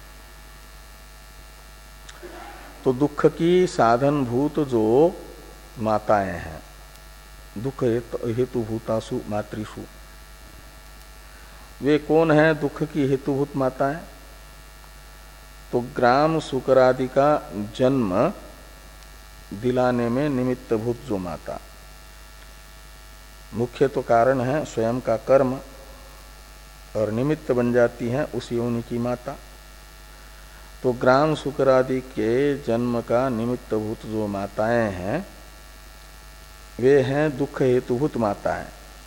तो दुख की साधनभूत जो माताएं हैं, दुख हेतु भूतासु मातृसु, वे कौन है? दुख की हेतुभूत माताएं। तो ग्राम सुकरादि का जन्म दिलाने में निमित्तभूत जो माता, मुख्य तो कारण है स्वयं का कर्म, और निमित्त बन जाती है उस योनि की माता। तो ग्राम सुकरादि के जन्म का निमित्तभूत जो माताएं हैं वे हैं दुख हेतुभूत माताएं,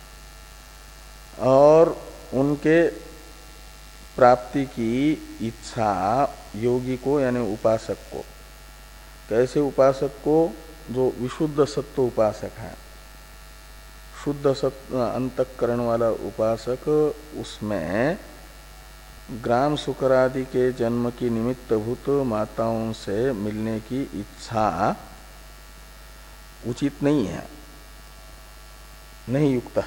और उनके प्राप्ति की इच्छा योगी को यानी उपासक को। कैसे उपासक को? जो विशुद्ध सत्व उपासक है, शुद्ध सत्व अंतःकरण वाला उपासक, उसमें ग्राम सुकरादि के जन्म की निमित्तभूत माताओं से मिलने की इच्छा उचित नहीं है, नहीं युक्त।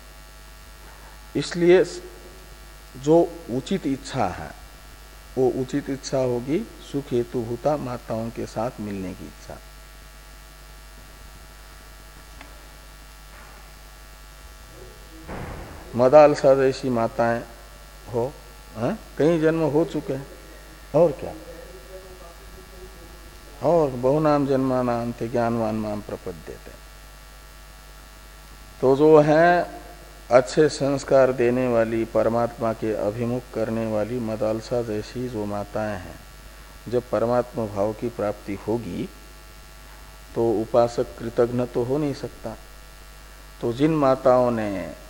इसलिए जो उचित इच्छा है वो उचित इच्छा होगी सुख हेतुभूता माताओं के साथ मिलने की इच्छा। मदालसा जैसी माताएं हो, है? कई जन्म हो चुके हैं, और क्या? और बहुनाम जन्मानाम ते ज्ञानवान माम प्रपद्यते। तो जो है अच्छे संस्कार देने वाली, परमात्मा के अभिमुख करने वाली मदालसा जैसी जो माताएं हैं, जब परमात्मा भाव की प्राप्ति होगी तो उपासक कृतज्ञ तो हो नहीं सकता। तो जिन माताओं ने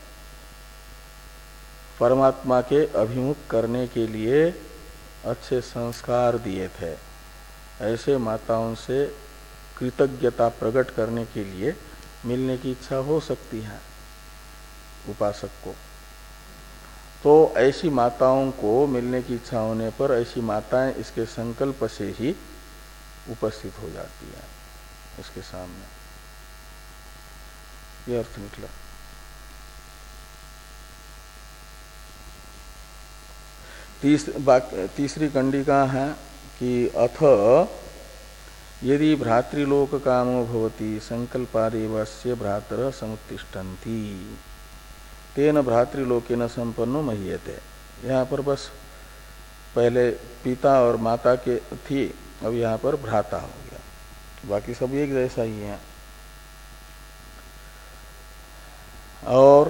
परमात्मा के अभिमुख करने के लिए अच्छे संस्कार दिए थे, ऐसे माताओं से कृतज्ञता प्रकट करने के लिए मिलने की इच्छा हो सकती है उपासक को। तो ऐसी माताओं को मिलने की इच्छा होने पर ऐसी माताएं इसके संकल्प से ही उपस्थित हो जाती है इसके सामने। यह अर्थ निकला। तीस, तीसरी कंडिका है कि अथ यदि भ्रातृलोक कामो भवति संकल्पादेवस्य भ्रातर समुत्तिष्ठन्ति तेन भ्रातृलोकेन संपन्नो महीयते। यहाँ पर बस पहले पिता और माता के थी, अब यहाँ पर भ्राता हो गया, बाकी सब एक जैसा ही है। और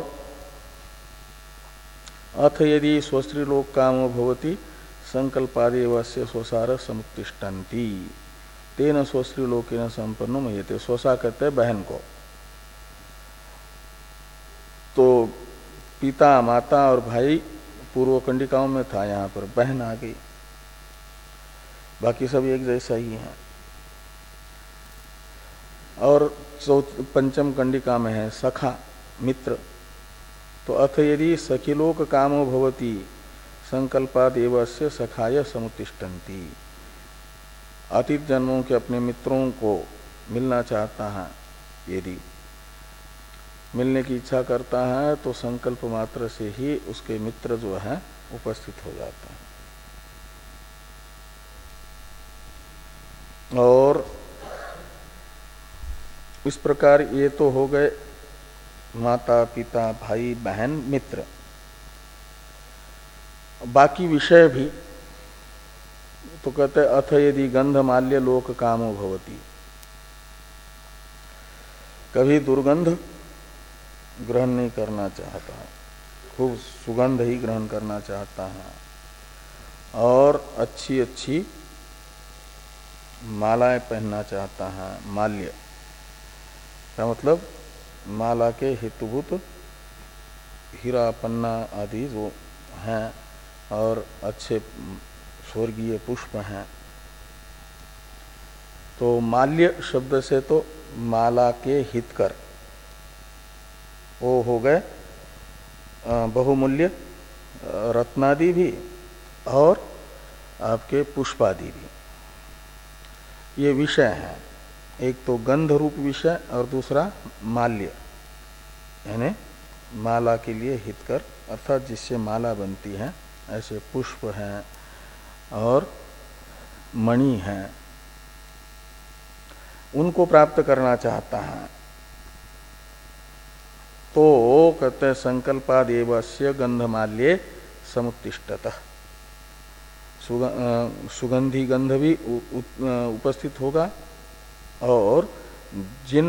अथ यदि स्वस्त्रीलोक कामो भवति संकल्पादेवस्य स्वसार समुत्तिष्ठन्ति तेन स्वस्त्रीलोकेन संपन्नो मह्यते। स्वसा कहते हैं बहन को। तो पिता माता और भाई पूर्व कंडिकाओं में था, यहाँ पर बहन आ गई, बाकी सब एक जैसा ही है। और पंचम कंडिका में है सखा मित्र। तो अथ यदि सखिलोक कामो भवति संकल्पादेवस्य सखाय समुत्तिष्ठन्ति। अतीत जन्मों के अपने मित्रों को मिलना चाहता है, यदि मिलने की इच्छा करता है तो संकल्प मात्र से ही उसके मित्र जो है उपस्थित हो जाता है। और इस प्रकार ये तो हो गए माता पिता भाई बहन मित्र। बाकी विषय भी तो कहते अथ यदि गंधमाल्य लोक कामो भवति। कभी दुर्गंध ग्रहण नहीं करना चाहता, खूब सुगंध ही ग्रहण करना चाहता है, और अच्छी अच्छी मालाएं पहनना चाहता है। माल्य का मतलब माला के हेतुभूत हीरा पन्ना आदि जो हैं और अच्छे स्वर्गीय पुष्प हैं। तो माल्य शब्द से तो माला के हितकर वो हो गए बहुमूल्य रत्नादि भी और आपके पुष्पादि भी। ये विषय हैं, एक तो गंध रूप विषय और दूसरा माल्य, यानी माला के लिए हितकर, अर्थात जिससे माला बनती है ऐसे पुष्प हैं और मणि हैं, उनको प्राप्त करना चाहता है। तो कहते हैं संकल्पादेवस्य गंधमाल्ये समुत्तिष्ठतः। सुगंधी गंध भी उपस्थित होगा और जिन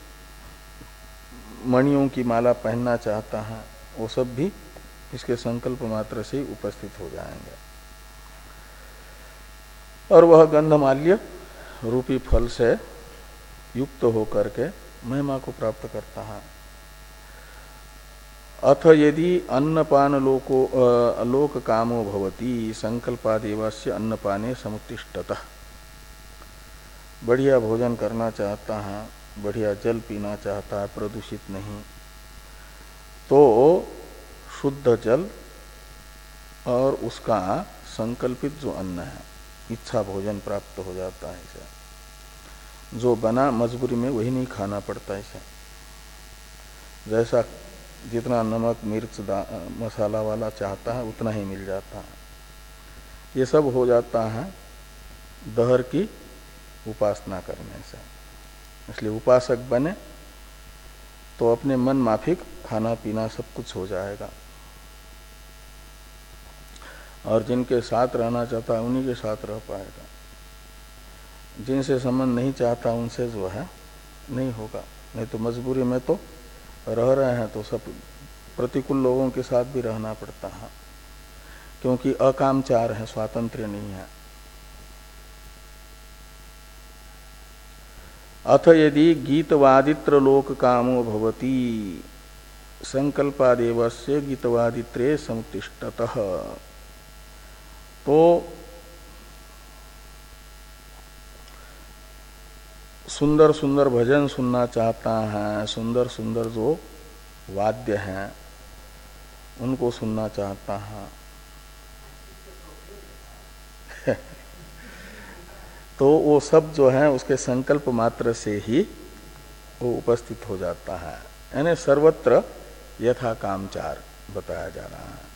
मणियों की माला पहनना चाहता है वो सब भी इसके संकल्प मात्र से ही उपस्थित हो जाएंगे, और वह गंधमाल्य रूपी फल से युक्त होकर के महिमा को प्राप्त करता है। अथ यदि अन्नपान लोको लोक कामो भवति संकल्पादेवस्य अन्नपाने समुत्तिष्ठतः। बढ़िया भोजन करना चाहता है, बढ़िया जल पीना चाहता है, प्रदूषित नहीं, तो शुद्ध जल और उसका संकल्पित जो अन्न है, इच्छा भोजन प्राप्त हो जाता है इसे। जो बना मजबूरी में वही नहीं खाना पड़ता इसे। जैसा जितना नमक मिर्च मसाला वाला चाहता है उतना ही मिल जाता है। ये सब हो जाता है दहर की उपासना करने से। इसलिए उपासक बने तो अपने मन माफिक खाना पीना सब कुछ हो जाएगा, और जिनके साथ रहना चाहता है उन्हीं के साथ रह पाएगा। जिनसे संबंध नहीं चाहता उनसे जो है नहीं होगा। नहीं तो मजबूरी में तो रह रहे हैं तो सब प्रतिकूल लोगों के साथ भी रहना पड़ता है, क्योंकि अकामचार है, स्वातंत्र्य नहीं है। अथ यदि गीतवादित्र लोक कामो भवति संकल्पादेवस्य गीतवादित्रे समुत्तिष्ठतः। तो सुंदर सुंदर भजन सुनना चाहता है, सुंदर सुंदर जो वाद्य हैं उनको सुनना चाहता है, तो वो सब जो है उसके संकल्प मात्र से ही वो उपस्थित हो जाता है। यानी सर्वत्र यथा कामचार बताया जा रहा है।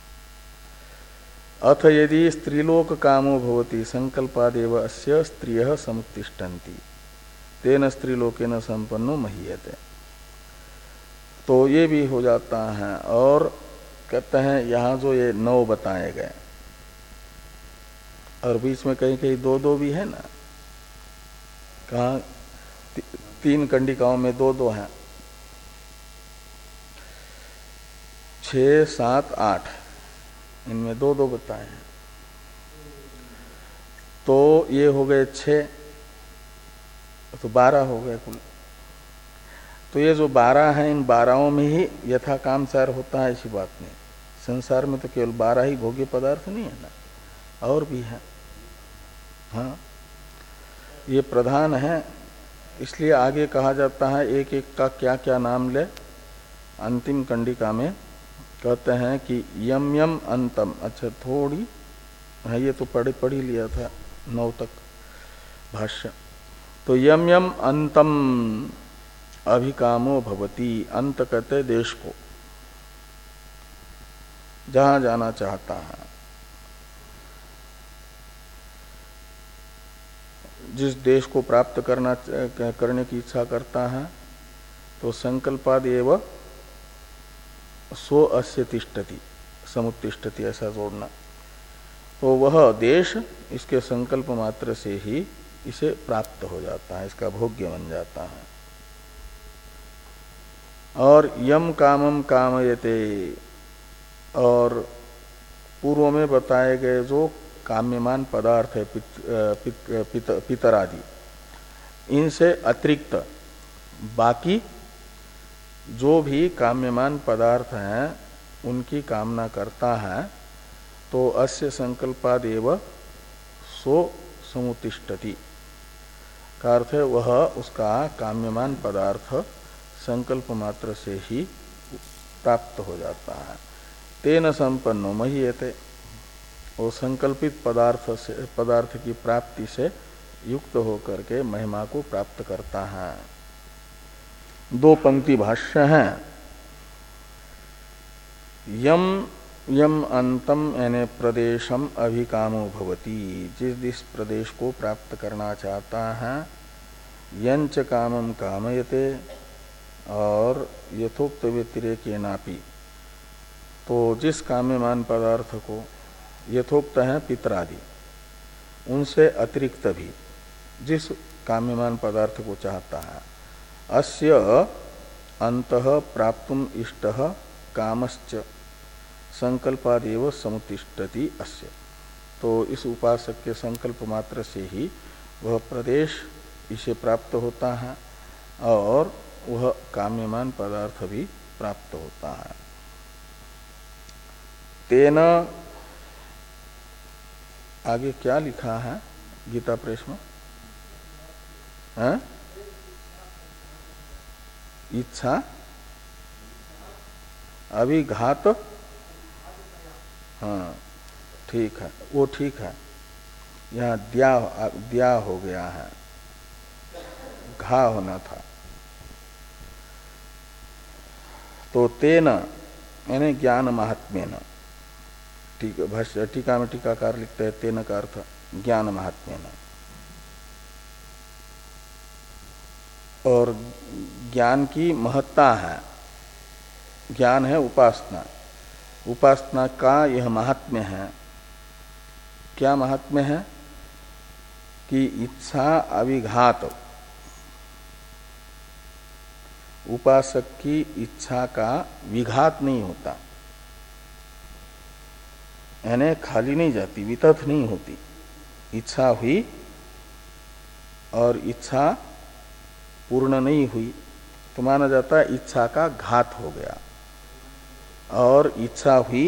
अथ यदि स्त्रीलोक कामो भवति संकल्पादेव अस्य स्त्रियः समुत्तिष्ठन्ति तेन स्त्रीलोकेन संपन्नो महीयते। तो ये भी हो जाता है। और कहते हैं यहाँ जो ये नौ बताए गए और बीच में कहीं कहीं दो दो भी है ना, कहाँ ती, तीन कंडिकाओं में दो दो हैं, छः सात आठ, इनमें दो दो बताए हैं, तो ये हो गए छः, तो बारह हो गए कुल। तो ये जो बारह हैं, इन बारहों में ही यथा कामचार होता है, ऐसी बात नहीं। संसार में तो केवल बारह ही भोग्य पदार्थ नहीं है ना, और भी है। हाँ, ये प्रधान है, इसलिए आगे कहा जाता है एक एक का क्या क्या नाम ले। अंतिम कंडिका में कहते हैं कि यम यम अंतम, अच्छा थोड़ी है, ये तो पढ़ पढ़ ही लिया था नौ तक भाष्य। तो यम यम अंतम अभिकामो भवति, अंत कहते देश को, जहां जाना चाहता है, जिस देश को प्राप्त करना करने की इच्छा करता है, तो संकल्पाद एव सो अस्य तिष्ठति, समुत्तिष्ठति ऐसा जोड़ना। तो वह देश इसके संकल्प मात्र से ही इसे प्राप्त हो जाता है, इसका भोग्य बन जाता है। और यम कामम कामयते, और पूर्व में बताए गए जो काम्यमान पदार्थ है, पित, पित, पित, पितर आदि, इनसे अतिरिक्त बाकी जो भी काम्यमान पदार्थ हैं उनकी कामना करता है, तो अस्य संकल्पादेव सो समुतिष्ठति का अर्थ है वह उसका काम्यमान पदार्थ संकल्प मात्र से ही प्राप्त हो जाता है। तेन संपन्नो महीयते, वो संकल्पित पदार्थ से पदार्थ की प्राप्ति से युक्त होकर के महिमा को प्राप्त करता है। दो पंक्ति भाष्य हैं। यम यम अंतम यानी प्रदेशम अभिकामो भवति, जिस जिस प्रदेश को प्राप्त करना चाहता है, यंच कामम कामयते, और यथोक्त व्यतिरेकेनापि, तो जिस काम्यमान पदार्थ को यथोक्त है पितरादि, उनसे अतिरिक्त भी जिस काम्यमान पदार्थ को चाहता है, अस्य अंतः प्राप्तुम इष्टः कामश्च संकल्पादेव समुतिष्ठति अस्य, तो इस उपासक के संकल्प मात्र से ही वह प्रदेश इसे प्राप्त होता है और वह काम्यमान पदार्थ भी प्राप्त होता है। तेना आगे क्या लिखा है गीता प्रेस में, है? इच्छा अभिघात, हाँ ठीक है, वो ठीक है, यहाँ द्या द्या हो गया है, घा होना था। तो तेन यानी ज्ञान महात्म्येन, ठीक भाष्य टीका में टीकाकार लिखते हैं तेन का अर्थ ज्ञान महात्म्येन, और ज्ञान की महत्ता है, ज्ञान है उपासना, उपासना का यह महात्म्य है। क्या महात्म्य है कि इच्छा अभिघात, उपासक की इच्छा का विघात नहीं होता, यानी खाली नहीं जाती, वितथ नहीं होती। इच्छा हुई और इच्छा पूर्ण नहीं हुई तो माना जाता है इच्छा का घात हो गया, और इच्छा हुई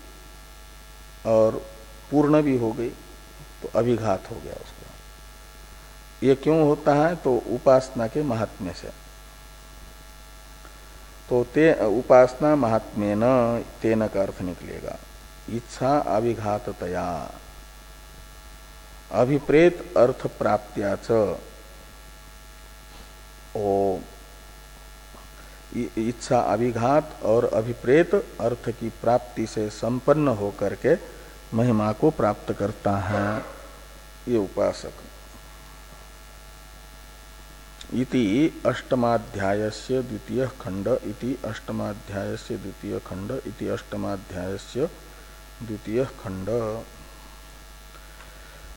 और पूर्ण भी हो गई तो अभिघात हो गया उसका। ये क्यों होता है? तो उपासना के महात्म्य से। तो ते उपासना महात्म्य न तेन का अर्थ निकलेगा इच्छा अभिघाततया, अभिप्रेत अर्थ प्राप्त्या च, ओ इच्छा अभिघात और अभिप्रेत अर्थ की प्राप्ति से संपन्न होकर के महिमा को प्राप्त करता है ये उपासक। इति अष्टमाध्यायस्य द्वितीय खंड, इति अष्टमाध्यायस्य द्वितीय खंड, इति अष्टमाध्यायस्य द्वितीय खंड।